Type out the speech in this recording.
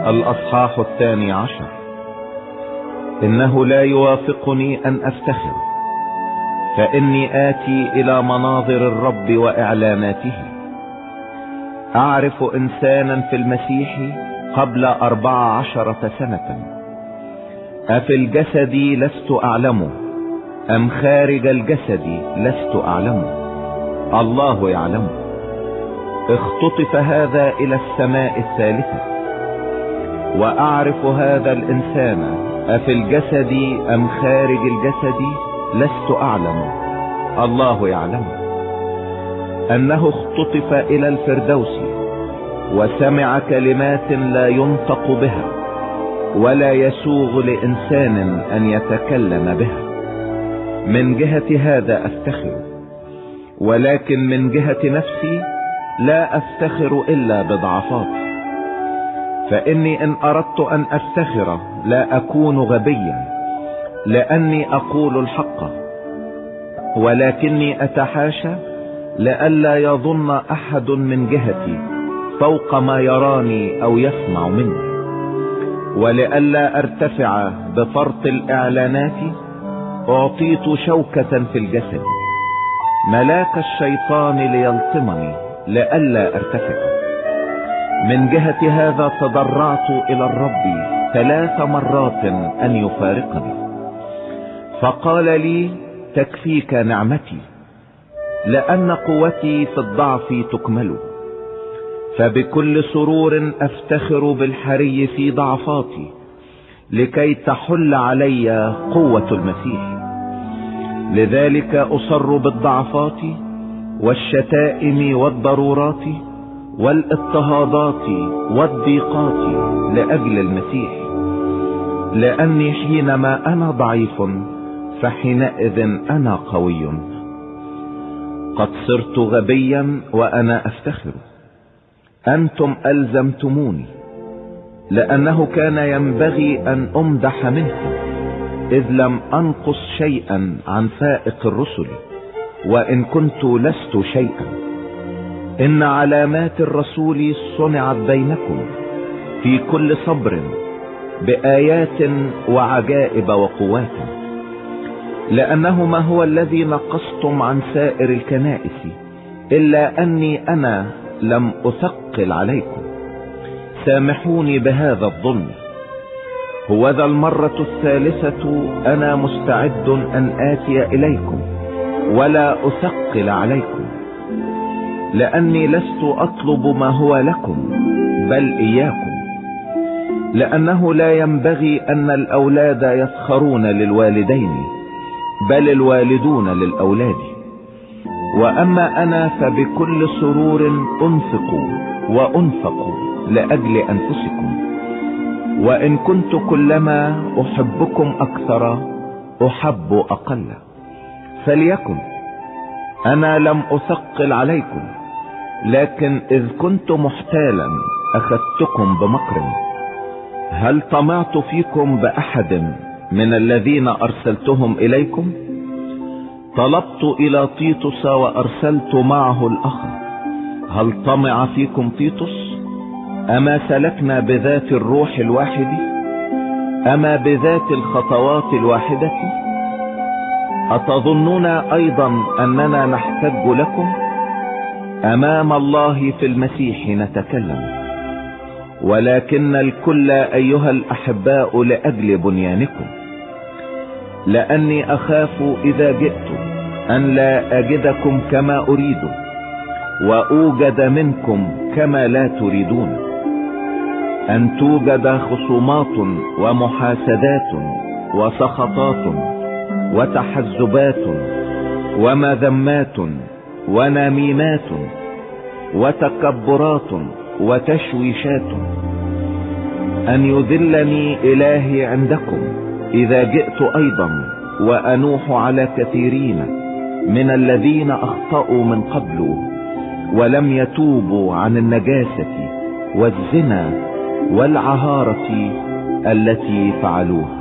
الأصحاح 12. إنه لا يوافقني أن أفتخر، فإني آتي إلى مناظر الرب وإعلاناته. أعرف إنسانا في المسيح قبل 14 سنة، أفي الجسد لست أعلمه أم خارج الجسد لست أعلمه، الله يعلمه. اختطف هذا إلى السماء الثالثة. وأعرف هذا الإنسان أفي الجسد أم خارج الجسد لست أعلم، الله يعلمه، أنه اختطف إلى الفردوس وسمع كلمات لا ينطق بها ولا يسوغ لإنسان أن يتكلم بها. من جهة هذا أفتخر، ولكن من جهة نفسي لا أفتخر إلا بضعفاتي. فإني إن أردت أن أفتخر لا أكون غبيا، لأني أقول الحق، ولكني أتحاشى لئلا يظن أحد من جهتي فوق ما يراني أو يسمع مني، ولئلا أرتفع بفرط الإعلانات. أعطيت شوكة في الجسد، ملاك الشيطان ليلطمني لئلا أرتفع. من جهة هذا تضرعت إلى الرب 3 مرات أن يفارقني، فقال لي: تكفيك نعمتي، لأن قوتي في الضعف تكمل. فبكل سرور أفتخر بالحري في ضعفاتي، لكي تحل علي قوة المسيح. لذلك أصر بالضعفات والشتائم والضرورات والاضطهادات والضيقات لأجل المسيح، لأني حينما أنا ضعيف فحينئذ أنا قوي. قد صرت غبيا وأنا أفتخر، أنتم ألزمتموني، لأنه كان ينبغي أن أمدح منكم، إذ لم أنقص شيئا عن فائق الرسل، وإن كنت لست شيئا. إن علامات الرسول صنعت بينكم في كل صبر بآيات وعجائب وقوات، لأنه ما هو الذي نقصتم عن سائر الكنائس إلا أني أنا لم أثقل عليكم. سامحوني بهذا الظلم. هو ذا المرة 3 أنا مستعد أن آتي إليكم ولا أثقل عليكم، لأني لست أطلب ما هو لكم بل إياكم، لأنه لا ينبغي أن الأولاد يفخرون للوالدين بل الوالدون للأولاد. وأما أنا فبكل سرور أنفق وأنفق لأجل أنفسكم، وإن كنت كلما أحبكم أكثر أحب أقل. فليكن، أنا لم أثقل عليكم، لكن إذ كنت محتالا أخذتكم بمكر. هل طمعت فيكم بأحد من الذين أرسلتهم إليكم؟ طلبت إلى تيتوس وأرسلت معه الأخ. هل طمع فيكم تيتوس؟ أما سلكنا بذات الروح الواحد؟ أما بذات الخطوات الواحدة؟ أتظنون أيضا أننا نحتج لكم؟ أمام الله في المسيح نتكلم، ولكن الكل أيها الأحباء لأجل بنيانكم، لأني أخاف إذا جئت أن لا أجدكم كما أريد وأوجد منكم كما لا تريدون، أن توجد خصومات ومحاسدات وسخطات وتحزبات ومذمات ونميمات وتكبرات وتشويشات، أن يذلني إلهي عندكم إذا جئت أيضا وأنوح على كثيرين من الذين أخطأوا من قبل ولم يتوبوا عن النجاسة والزنا والعهارة التي فعلوها.